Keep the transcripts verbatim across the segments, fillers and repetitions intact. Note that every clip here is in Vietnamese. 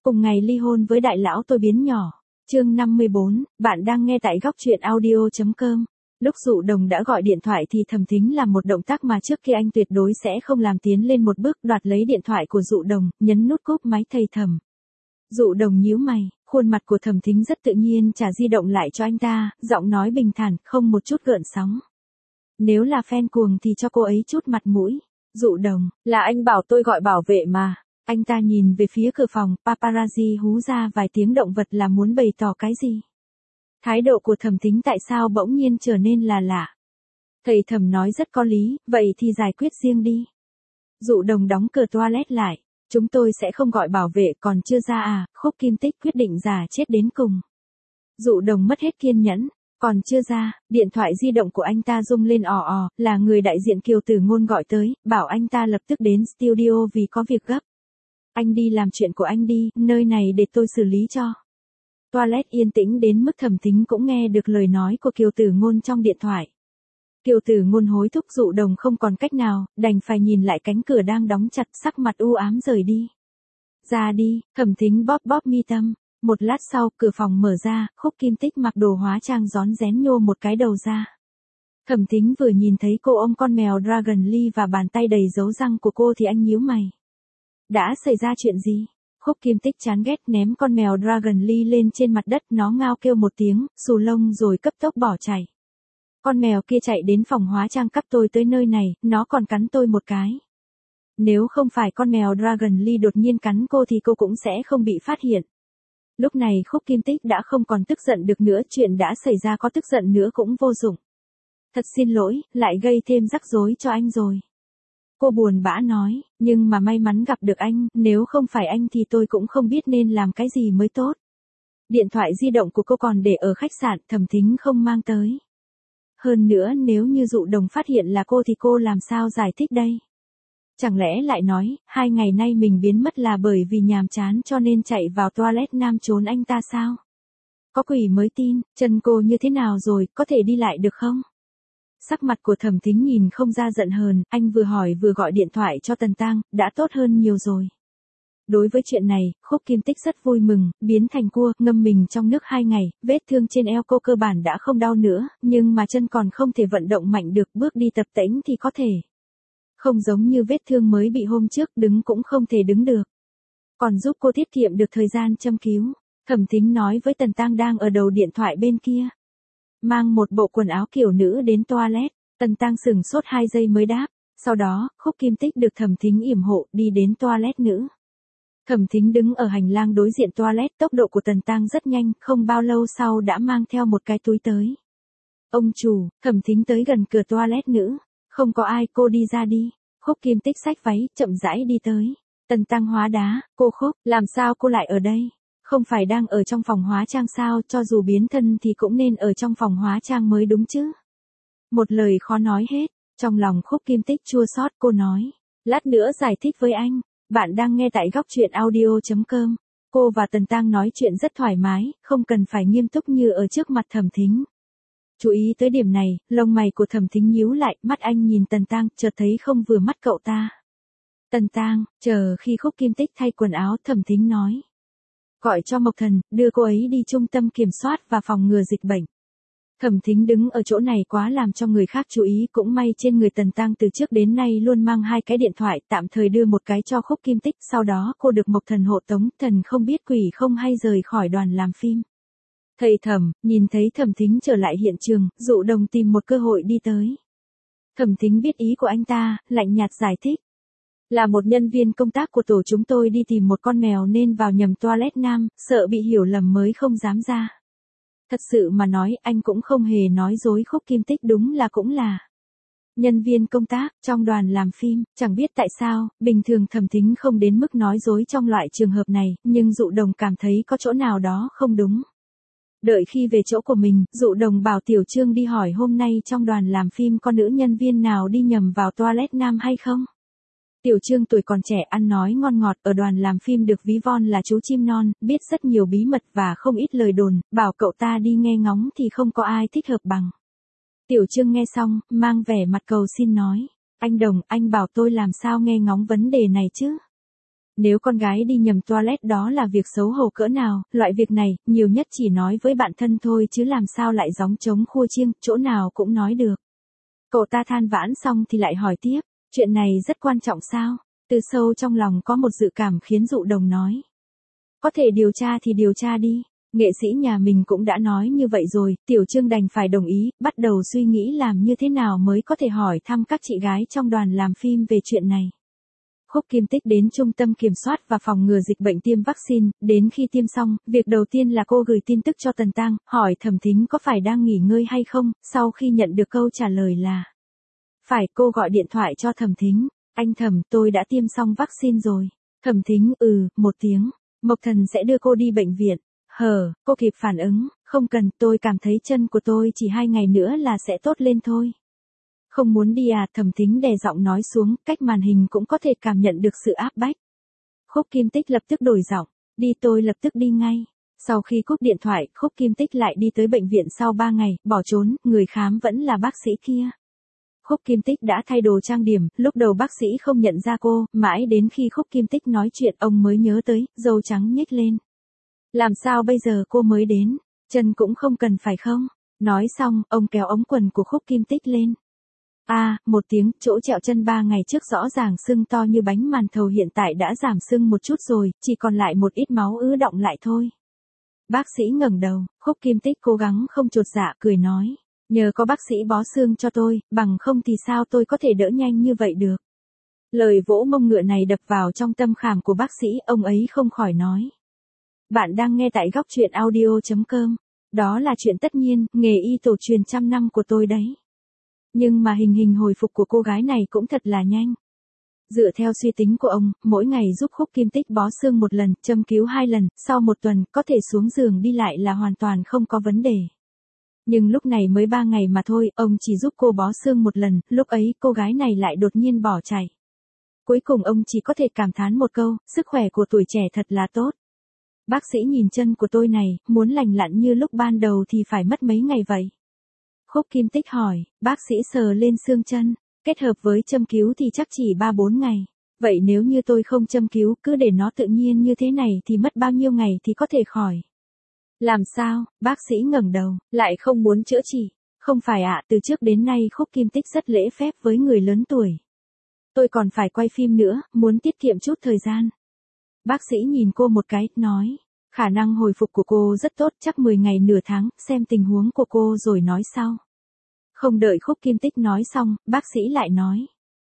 Cùng ngày ly hôn với đại lão tôi biến nhỏ. Chương năm mươi bốn, bạn đang nghe tại góc truyện audio chấm com. Lúc Dụ Đồng đã gọi điện thoại thì Thẩm Thính làm một động tác mà trước kia anh tuyệt đối sẽ không làm, tiến lên một bước đoạt lấy điện thoại của Dụ Đồng, nhấn nút cúp máy thầy Thẩm. Dụ Đồng nhíu mày, khuôn mặt của Thẩm Thính rất tự nhiên trả di động lại cho anh ta, giọng nói bình thản, không một chút gợn sóng. Nếu là fan cuồng thì cho cô ấy chút mặt mũi. Dụ Đồng, là anh bảo tôi gọi bảo vệ mà. Anh ta nhìn về phía cửa phòng, paparazzi hú ra vài tiếng động vật là muốn bày tỏ cái gì. Thái độ của Thẩm Thính tại sao bỗng nhiên trở nên là lạ. Thầy Thẩm nói rất có lý, vậy thì giải quyết riêng đi. Dụ Đồng đóng cửa toilet lại. Chúng tôi sẽ không gọi bảo vệ, còn chưa ra à, Khúc Kim Tích quyết định giả chết đến cùng. Dụ Đồng mất hết kiên nhẫn, còn chưa ra, điện thoại di động của anh ta rung lên ò ò, là người đại diện Kiều Tử Ngôn gọi tới, bảo anh ta lập tức đến studio vì có việc gấp. Anh đi làm chuyện của anh đi, nơi này để tôi xử lý cho. Toilet yên tĩnh đến mức Thẩm Thính cũng nghe được lời nói của Kiều Tử Ngôn trong điện thoại. Kiều Tử Ngôn hối thúc Dụ Đồng không còn cách nào, đành phải nhìn lại cánh cửa đang đóng chặt, sắc mặt u ám rời đi. Ra đi, Thẩm Thính bóp bóp mi tâm. Một lát sau, cửa phòng mở ra, Khúc Kim Tích mặc đồ hóa trang rón rén nhô một cái đầu ra. Thẩm Thính vừa nhìn thấy cô ôm con mèo Dragon Lee và bàn tay đầy dấu răng của cô thì anh nhíu mày. Đã xảy ra chuyện gì? Khúc Kim Tích chán ghét ném con mèo Dragon Lee lên trên mặt đất, nó ngao kêu một tiếng, xù lông rồi cấp tốc bỏ chạy. Con mèo kia chạy đến phòng hóa trang cắp tôi tới nơi này, nó còn cắn tôi một cái. Nếu không phải con mèo Dragon Lee đột nhiên cắn cô thì cô cũng sẽ không bị phát hiện. Lúc này Khúc Kim Tích đã không còn tức giận được nữa, chuyện đã xảy ra có tức giận nữa cũng vô dụng. Thật xin lỗi, lại gây thêm rắc rối cho anh rồi. Cô buồn bã nói, nhưng mà may mắn gặp được anh, nếu không phải anh thì tôi cũng không biết nên làm cái gì mới tốt. Điện thoại di động của cô còn để ở khách sạn, Thẩm Thính không mang tới. Hơn nữa nếu như Dụ Đồng phát hiện là cô thì cô làm sao giải thích đây? Chẳng lẽ lại nói, hai ngày nay mình biến mất là bởi vì nhàm chán cho nên chạy vào toilet nam trốn anh ta sao? Có quỷ mới tin, chân cô như thế nào rồi, có thể đi lại được không? Sắc mặt của Thẩm Thính nhìn không ra giận hờn, anh vừa hỏi vừa gọi điện thoại cho Tần Tang, đã tốt hơn nhiều rồi. Đối với chuyện này, Khúc Kim Tích rất vui mừng, biến thành cua, ngâm mình trong nước hai ngày, vết thương trên eo cô cơ bản đã không đau nữa, nhưng mà chân còn không thể vận động mạnh được, bước đi tập tễnh thì có thể. Không giống như vết thương mới bị hôm trước, đứng cũng không thể đứng được. Còn giúp cô tiết kiệm được thời gian châm cứu. Thẩm Thính nói với Tần Tang đang ở đầu điện thoại bên kia. Mang một bộ quần áo kiểu nữ đến toilet, Tần Tang sửng sốt hai giây mới đáp. Sau đó, Khúc Kim Tích được Thẩm Thính yểm hộ đi đến toilet nữ. Thẩm Thính đứng ở hành lang đối diện toilet, tốc độ của Tần Tang rất nhanh, không bao lâu sau đã mang theo một cái túi tới. Ông chủ, Thẩm Thính tới gần cửa toilet nữ. Không có ai, cô đi ra đi. Khúc Kim Tích xách váy, chậm rãi đi tới. Tần Tăng hóa đá, cô Khúc, làm sao cô lại ở đây? Không phải đang ở trong phòng hóa trang sao, cho dù biến thân thì cũng nên ở trong phòng hóa trang mới đúng chứ. Một lời khó nói hết, trong lòng Khúc Kim Tích chua xót, cô nói. Lát nữa giải thích với anh, bạn đang nghe tại góc truyện audio chấm com. Cô và Tần Tăng nói chuyện rất thoải mái, không cần phải nghiêm túc như ở trước mặt Thẩm Thính. Chú ý tới điểm này, lông mày của Thẩm Thính nhíu lại, mắt anh nhìn Tần Tang, chợt thấy không vừa mắt cậu ta. Tần Tang, chờ khi Khúc Kim Tích thay quần áo, Thẩm Thính nói. Gọi cho Mộc Thần, đưa cô ấy đi trung tâm kiểm soát và phòng ngừa dịch bệnh. Thẩm Thính đứng ở chỗ này quá làm cho người khác chú ý, cũng may trên người Tần Tang từ trước đến nay luôn mang hai cái điện thoại, tạm thời đưa một cái cho Khúc Kim Tích, sau đó cô được Mộc Thần hộ tống, thần không biết quỷ không hay rời khỏi đoàn làm phim. Thầy Thẩm, nhìn thấy Thẩm Thính trở lại hiện trường, Dụ Đồng tìm một cơ hội đi tới. Thẩm Thính biết ý của anh ta, lạnh nhạt giải thích. Là một nhân viên công tác của tổ chúng tôi đi tìm một con mèo nên vào nhầm toilet nam, sợ bị hiểu lầm mới không dám ra. Thật sự mà nói, anh cũng không hề nói dối, Khúc Kim Tích đúng là cũng là nhân viên công tác trong đoàn làm phim, chẳng biết tại sao, bình thường Thẩm Thính không đến mức nói dối trong loại trường hợp này, nhưng Dụ Đồng cảm thấy có chỗ nào đó không đúng. Đợi khi về chỗ của mình, Dụ Đồng bảo Tiểu Trương đi hỏi hôm nay trong đoàn làm phim có nữ nhân viên nào đi nhầm vào toilet nam hay không. Tiểu Trương tuổi còn trẻ, ăn nói ngon ngọt, ở đoàn làm phim được ví von là chú chim non, biết rất nhiều bí mật và không ít lời đồn, bảo cậu ta đi nghe ngóng thì không có ai thích hợp bằng. Tiểu Trương nghe xong, mang vẻ mặt cầu xin nói. Anh Đồng, anh bảo tôi làm sao nghe ngóng vấn đề này chứ? Nếu con gái đi nhầm toilet đó là việc xấu hổ cỡ nào, loại việc này, nhiều nhất chỉ nói với bạn thân thôi chứ làm sao lại gióng trống khua chiêng, chỗ nào cũng nói được. Cậu ta than vãn xong thì lại hỏi tiếp, chuyện này rất quan trọng sao? Từ sâu trong lòng có một dự cảm khiến Dụ Đồng nói. Có thể điều tra thì điều tra đi. Nghệ sĩ nhà mình cũng đã nói như vậy rồi, Tiểu Trương đành phải đồng ý, bắt đầu suy nghĩ làm như thế nào mới có thể hỏi thăm các chị gái trong đoàn làm phim về chuyện này. Khúc Kim Tích đến trung tâm kiểm soát và phòng ngừa dịch bệnh tiêm vaccine, đến khi tiêm xong, việc đầu tiên là cô gửi tin tức cho Tần Tăng, hỏi Thẩm Thính có phải đang nghỉ ngơi hay không, sau khi nhận được câu trả lời là phải, cô gọi điện thoại cho Thẩm Thính, anh Thẩm, tôi đã tiêm xong vaccine rồi. Thẩm Thính, ừ, một tiếng, Mộc Thần sẽ đưa cô đi bệnh viện. Hờ, cô kịp phản ứng, không cần, tôi cảm thấy chân của tôi chỉ hai ngày nữa là sẽ tốt lên thôi. Không muốn đi à? Thẩm Thính đè giọng nói xuống, cách màn hình cũng có thể cảm nhận được sự áp bách. Khúc Kim Tích lập tức đổi giọng, đi, tôi lập tức đi ngay. Sau khi cúp điện thoại, Khúc Kim Tích lại đi tới bệnh viện sau ba ngày, bỏ trốn, người khám vẫn là bác sĩ kia. Khúc Kim Tích đã thay đồ trang điểm, lúc đầu bác sĩ không nhận ra cô, mãi đến khi Khúc Kim Tích nói chuyện ông mới nhớ tới, râu trắng nhếch lên. Làm sao bây giờ cô mới đến, chân cũng không cần phải không? Nói xong, ông kéo ống quần của Khúc Kim Tích lên. A, à, một tiếng, chỗ trẹo chân ba ngày trước rõ ràng sưng to như bánh màn thầu hiện tại đã giảm sưng một chút rồi, chỉ còn lại một ít máu ứ đọng lại thôi. Bác sĩ ngẩng đầu, Khúc Kim Tích cố gắng không chột dạ, cười nói, nhờ có bác sĩ bó xương cho tôi, bằng không thì sao tôi có thể đỡ nhanh như vậy được. Lời vỗ mông ngựa này đập vào trong tâm khảm của bác sĩ, ông ấy không khỏi nói. Bạn đang nghe tại góc truyện audio chấm com. Đó là chuyện tất nhiên, nghề y tổ truyền trăm năm của tôi đấy. Nhưng mà hình hình hồi phục của cô gái này cũng thật là nhanh. Dựa theo suy tính của ông, mỗi ngày giúp Khúc Kim Tích bó xương một lần, châm cứu hai lần, sau một tuần, có thể xuống giường đi lại là hoàn toàn không có vấn đề. Nhưng lúc này mới ba ngày mà thôi, ông chỉ giúp cô bó xương một lần, lúc ấy cô gái này lại đột nhiên bỏ chạy. Cuối cùng ông chỉ có thể cảm thán một câu, sức khỏe của tuổi trẻ thật là tốt. Bác sĩ nhìn chân của tôi này, muốn lành lặn như lúc ban đầu thì phải mất mấy ngày vậy? Khúc Kim Tích hỏi, bác sĩ sờ lên xương chân, kết hợp với châm cứu thì chắc chỉ ba bốn ngày. Vậy nếu như tôi không châm cứu, cứ để nó tự nhiên như thế này thì mất bao nhiêu ngày thì có thể khỏi? Làm sao? Bác sĩ ngẩng đầu, lại không muốn chữa trị. Không phải ạ, à, từ trước đến nay Khúc Kim Tích rất lễ phép với người lớn tuổi. Tôi còn phải quay phim nữa, muốn tiết kiệm chút thời gian. Bác sĩ nhìn cô một cái, nói, khả năng hồi phục của cô rất tốt, chắc mười ngày nửa tháng, xem tình huống của cô rồi nói sau. Không đợi Khúc Kim Tích nói xong, bác sĩ lại nói.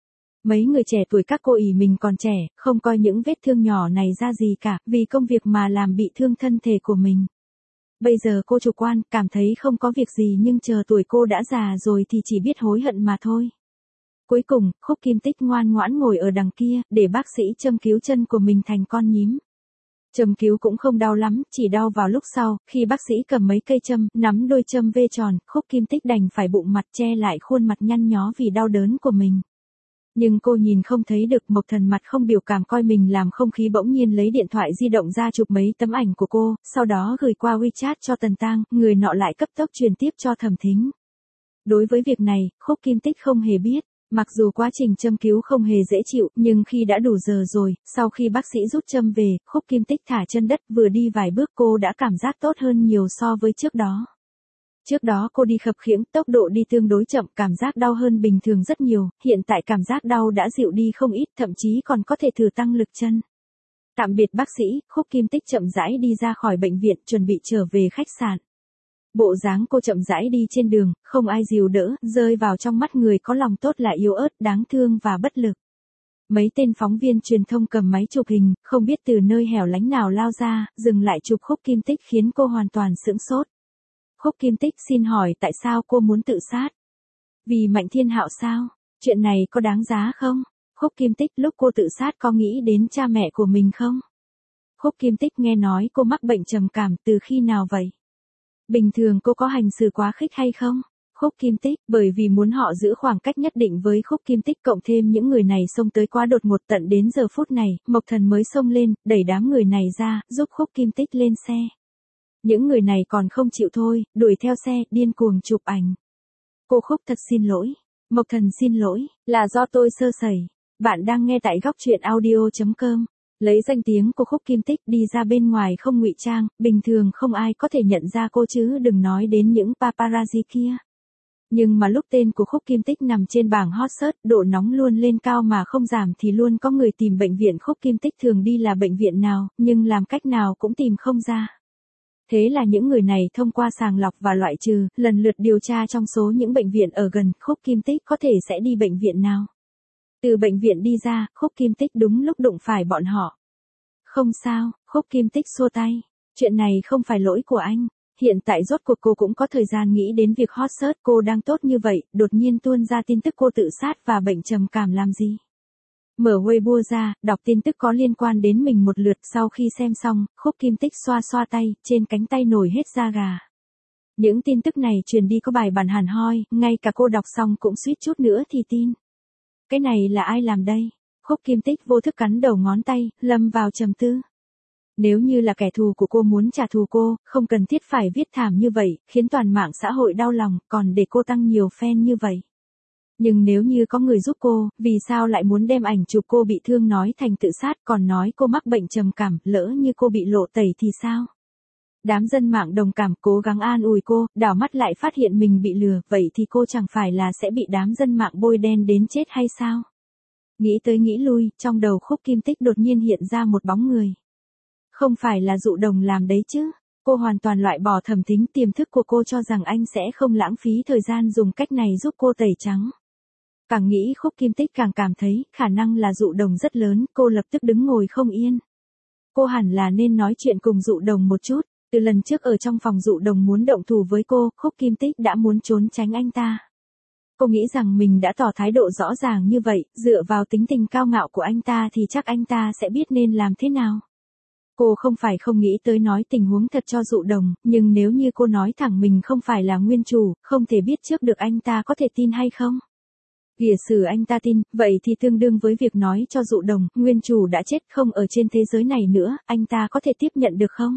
Mấy người trẻ tuổi các cô ỷ mình còn trẻ, không coi những vết thương nhỏ này ra gì cả, vì công việc mà làm bị thương thân thể của mình. Bây giờ cô chủ quan, cảm thấy không có việc gì nhưng chờ tuổi cô đã già rồi thì chỉ biết hối hận mà thôi. Cuối cùng, Khúc Kim Tích ngoan ngoãn ngồi ở đằng kia, để bác sĩ châm cứu chân của mình thành con nhím. Châm cứu cũng không đau lắm, chỉ đau vào lúc sau, khi bác sĩ cầm mấy cây châm, nắm đôi châm vê tròn, Khúc Kim Tích đành phải bụng mặt che lại khuôn mặt nhăn nhó vì đau đớn của mình. Nhưng cô nhìn không thấy được, Mộc Thần mặt không biểu cảm coi mình làm không khí bỗng nhiên lấy điện thoại di động ra chụp mấy tấm ảnh của cô, sau đó gửi qua WeChat cho Tần Tăng, người nọ lại cấp tốc truyền tiếp cho Thẩm Thính. Đối với việc này, Khúc Kim Tích không hề biết. Mặc dù quá trình châm cứu không hề dễ chịu, nhưng khi đã đủ giờ rồi, sau khi bác sĩ rút châm về, Khúc Kim Tích thả chân đất, vừa đi vài bước cô đã cảm giác tốt hơn nhiều so với trước đó. Trước đó cô đi khập khiễng, tốc độ đi tương đối chậm, cảm giác đau hơn bình thường rất nhiều, hiện tại cảm giác đau đã dịu đi không ít, thậm chí còn có thể thử tăng lực chân. Tạm biệt bác sĩ, Khúc Kim Tích chậm rãi đi ra khỏi bệnh viện, chuẩn bị trở về khách sạn. Bộ dáng cô chậm rãi đi trên đường, không ai dìu đỡ, rơi vào trong mắt người có lòng tốt là yếu ớt, đáng thương và bất lực. Mấy tên phóng viên truyền thông cầm máy chụp hình, không biết từ nơi hẻo lánh nào lao ra, dừng lại chụp Khúc Kim Tích khiến cô hoàn toàn sững sốt. Khúc Kim Tích xin hỏi tại sao cô muốn tự sát? Vì Mạnh Thiên Hạo sao? Chuyện này có đáng giá không? Khúc Kim Tích lúc cô tự sát có nghĩ đến cha mẹ của mình không? Khúc Kim Tích nghe nói cô mắc bệnh trầm cảm từ khi nào vậy? Bình thường cô có hành xử quá khích hay không? Khúc Kim Tích, bởi vì muốn họ giữ khoảng cách nhất định với Khúc Kim Tích cộng thêm những người này xông tới quá đột ngột tận đến giờ phút này, Mộc Thần mới xông lên, đẩy đám người này ra, giúp Khúc Kim Tích lên xe. Những người này còn không chịu thôi, đuổi theo xe, điên cuồng chụp ảnh. Cô Khúc thật xin lỗi. Mộc Thần xin lỗi, là do tôi sơ sẩy. Bạn đang nghe tại góc truyện audio chấm com. Lấy danh tiếng của Khúc Kim Tích đi ra bên ngoài không ngụy trang, bình thường không ai có thể nhận ra cô chứ đừng nói đến những paparazzi kia. Nhưng mà lúc tên của Khúc Kim Tích nằm trên bảng hot search, độ nóng luôn lên cao mà không giảm thì luôn có người tìm bệnh viện Khúc Kim Tích thường đi là bệnh viện nào, nhưng làm cách nào cũng tìm không ra. Thế là những người này thông qua sàng lọc và loại trừ, lần lượt điều tra trong số những bệnh viện ở gần Khúc Kim Tích có thể sẽ đi bệnh viện nào. Từ bệnh viện đi ra, Khúc Kim Tích đúng lúc đụng phải bọn họ. Không sao, Khúc Kim Tích xua tay. Chuyện này không phải lỗi của anh. Hiện tại rốt cuộc cô cũng có thời gian nghĩ đến việc hot search, cô đang tốt như vậy, đột nhiên tuôn ra tin tức cô tự sát và bệnh trầm cảm làm gì. Mở Weibo ra, đọc tin tức có liên quan đến mình một lượt, sau khi xem xong, Khúc Kim Tích xoa xoa tay, trên cánh tay nổi hết da gà. Những tin tức này truyền đi có bài bản hẳn hoi, ngay cả cô đọc xong cũng suýt chút nữa thì tin. Cái này là ai làm đây? Khúc Kim Tích vô thức cắn đầu ngón tay, lâm vào trầm tư. Nếu như là kẻ thù của cô muốn trả thù cô, không cần thiết phải viết thảm như vậy, khiến toàn mạng xã hội đau lòng, còn để cô tăng nhiều fan như vậy. Nhưng nếu như có người giúp cô, vì sao lại muốn đem ảnh chụp cô bị thương nói thành tự sát, còn nói cô mắc bệnh trầm cảm, lỡ như cô bị lộ tẩy thì sao? Đám dân mạng đồng cảm cố gắng an ủi cô, đảo mắt lại phát hiện mình bị lừa, vậy thì cô chẳng phải là sẽ bị đám dân mạng bôi đen đến chết hay sao? Nghĩ tới nghĩ lui, trong đầu Khúc Kim Tích đột nhiên hiện ra một bóng người. Không phải là Dụ Đồng làm đấy chứ? Cô hoàn toàn loại bỏ Thẩm Thính, tiềm thức của cô cho rằng anh sẽ không lãng phí thời gian dùng cách này giúp cô tẩy trắng. Càng nghĩ Khúc Kim Tích càng cảm thấy khả năng là Dụ Đồng rất lớn, cô lập tức đứng ngồi không yên. Cô hẳn là nên nói chuyện cùng Dụ Đồng một chút. Từ lần trước ở trong phòng Dụ Đồng muốn động thủ với cô, Khúc Kim Tích đã muốn trốn tránh anh ta. Cô nghĩ rằng mình đã tỏ thái độ rõ ràng như vậy, dựa vào tính tình cao ngạo của anh ta thì chắc anh ta sẽ biết nên làm thế nào. Cô không phải không nghĩ tới nói tình huống thật cho Dụ Đồng, nhưng nếu như cô nói thẳng mình không phải là nguyên chủ, không thể biết trước được anh ta có thể tin hay không. Giả sử anh ta tin, vậy thì tương đương với việc nói cho Dụ Đồng, nguyên chủ đã chết không ở trên thế giới này nữa, anh ta có thể tiếp nhận được không?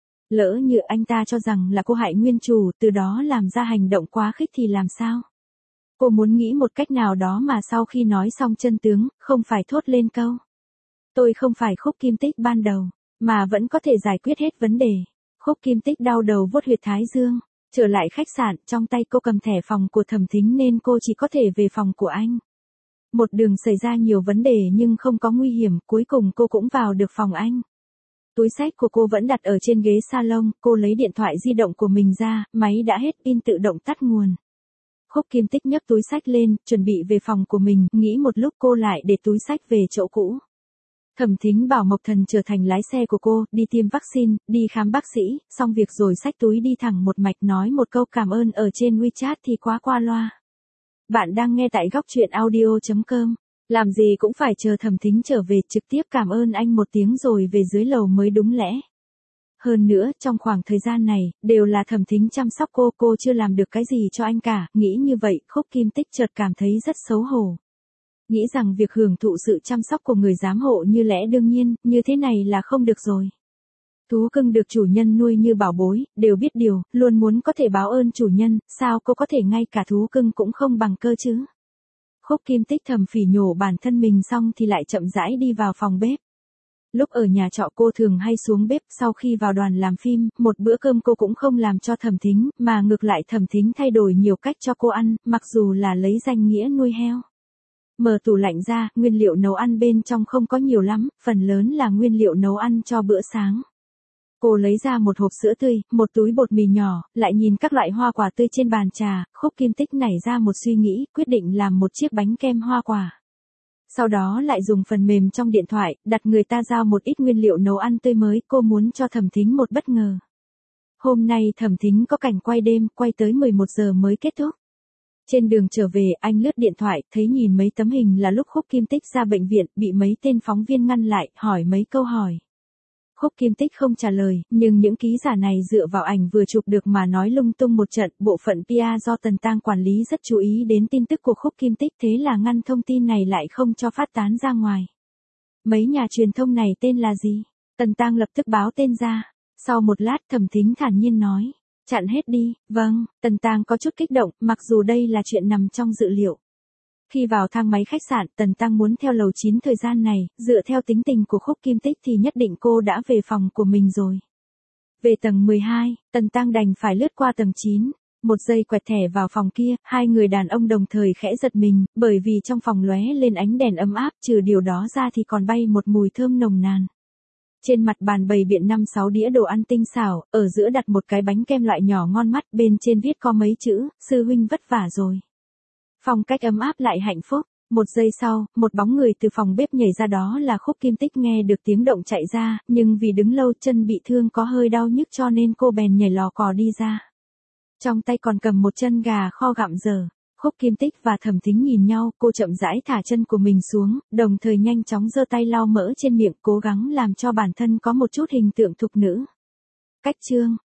Lỡ như anh ta cho rằng là cô hại nguyên chủ, từ đó làm ra hành động quá khích thì làm sao? Cô muốn nghĩ một cách nào đó mà sau khi nói xong chân tướng, không phải thốt lên câu. Tôi không phải Khúc Kim Tích ban đầu, mà vẫn có thể giải quyết hết vấn đề. Khúc Kim Tích đau đầu vuốt huyệt thái dương. Trở lại khách sạn, trong tay cô cầm thẻ phòng của Thẩm Thính nên cô chỉ có thể về phòng của anh. Một đường xảy ra nhiều vấn đề nhưng không có nguy hiểm, cuối cùng cô cũng vào được phòng anh. Túi xách của cô vẫn đặt ở trên ghế salon, cô lấy điện thoại di động của mình ra, máy đã hết pin tự động tắt nguồn. Khúc Kim Tích nhấc túi xách lên, chuẩn bị về phòng của mình, nghĩ một lúc cô lại để túi xách về chỗ cũ. Thẩm Thính bảo Mộc Thần trở thành lái xe của cô, đi tiêm vaccine, đi khám bác sĩ, xong việc rồi xách túi đi thẳng một mạch nói một câu cảm ơn ở trên WeChat thì quá qua loa. Bạn đang nghe tại góc truyện audio chấm com. Làm gì cũng phải chờ Thẩm Thính trở về trực tiếp cảm ơn anh một tiếng rồi về dưới lầu mới đúng lẽ. Hơn nữa, trong khoảng thời gian này, đều là Thẩm Thính chăm sóc cô, cô chưa làm được cái gì cho anh cả, nghĩ như vậy, Khúc Kim Tích chợt cảm thấy rất xấu hổ. Nghĩ rằng việc hưởng thụ sự chăm sóc của người giám hộ như lẽ đương nhiên, như thế này là không được rồi. Thú cưng được chủ nhân nuôi như bảo bối, đều biết điều, luôn muốn có thể báo ơn chủ nhân, sao cô có thể ngay cả thú cưng cũng không bằng cơ chứ? Khúc Kim Tích thầm phỉ nhổ bản thân mình xong thì lại chậm rãi đi vào phòng bếp. Lúc ở nhà trọ cô thường hay xuống bếp, sau khi vào đoàn làm phim, một bữa cơm cô cũng không làm cho Thẩm Thính, mà ngược lại Thẩm Thính thay đổi nhiều cách cho cô ăn, mặc dù là lấy danh nghĩa nuôi heo. Mở tủ lạnh ra, nguyên liệu nấu ăn bên trong không có nhiều lắm, phần lớn là nguyên liệu nấu ăn cho bữa sáng. Cô lấy ra một hộp sữa tươi, một túi bột mì nhỏ, lại nhìn các loại hoa quả tươi trên bàn trà, Khúc Kim Tích nảy ra một suy nghĩ, quyết định làm một chiếc bánh kem hoa quả. Sau đó lại dùng phần mềm trong điện thoại, đặt người ta giao một ít nguyên liệu nấu ăn tươi mới, cô muốn cho Thẩm Thính một bất ngờ. Hôm nay Thẩm Thính có cảnh quay đêm, quay tới mười một giờ mới kết thúc. Trên đường trở về, anh lướt điện thoại, thấy nhìn mấy tấm hình là lúc Khúc Kim Tích ra bệnh viện, bị mấy tên phóng viên ngăn lại, hỏi mấy câu hỏi. Khúc Kim Tích không trả lời, nhưng những ký giả này dựa vào ảnh vừa chụp được mà nói lung tung một trận, bộ phận pê e do Tần Tang quản lý rất chú ý đến tin tức của Khúc Kim Tích, thế là ngăn thông tin này lại không cho phát tán ra ngoài. Mấy nhà truyền thông này tên là gì? Tần Tang lập tức báo tên ra. Sau một lát Thẩm Thính thản nhiên nói. Chặn hết đi, vâng, Tần Tang có chút kích động, mặc dù đây là chuyện nằm trong dự liệu. Khi vào thang máy khách sạn, Tần Tăng muốn theo lầu chín thời gian này, dựa theo tính tình của Khúc Kim Tích thì nhất định cô đã về phòng của mình rồi. Về tầng mười hai, Tần Tăng đành phải lướt qua tầng chín. Một giây quẹt thẻ vào phòng kia, hai người đàn ông đồng thời khẽ giật mình, bởi vì trong phòng lóe lên ánh đèn ấm áp, trừ điều đó ra thì còn bay một mùi thơm nồng nàn. Trên mặt bàn bày biện năm sáu đĩa đồ ăn tinh xảo, ở giữa đặt một cái bánh kem loại nhỏ ngon mắt, bên trên viết có mấy chữ, sư huynh vất vả rồi. Phong cách ấm áp lại hạnh phúc. Một giây sau, một bóng người từ phòng bếp nhảy ra, đó là Khúc Kim Tích. Nghe được tiếng động chạy ra, nhưng vì đứng lâu chân bị thương có hơi đau nhức cho nên cô bèn nhảy lò cò đi ra. Trong tay còn cầm một chân gà kho gặm dở. Khúc Kim Tích và Thẩm Thính nhìn nhau, cô chậm rãi thả chân của mình xuống, đồng thời nhanh chóng giơ tay lau mỡ trên miệng, cố gắng làm cho bản thân có một chút hình tượng thục nữ. Cách chương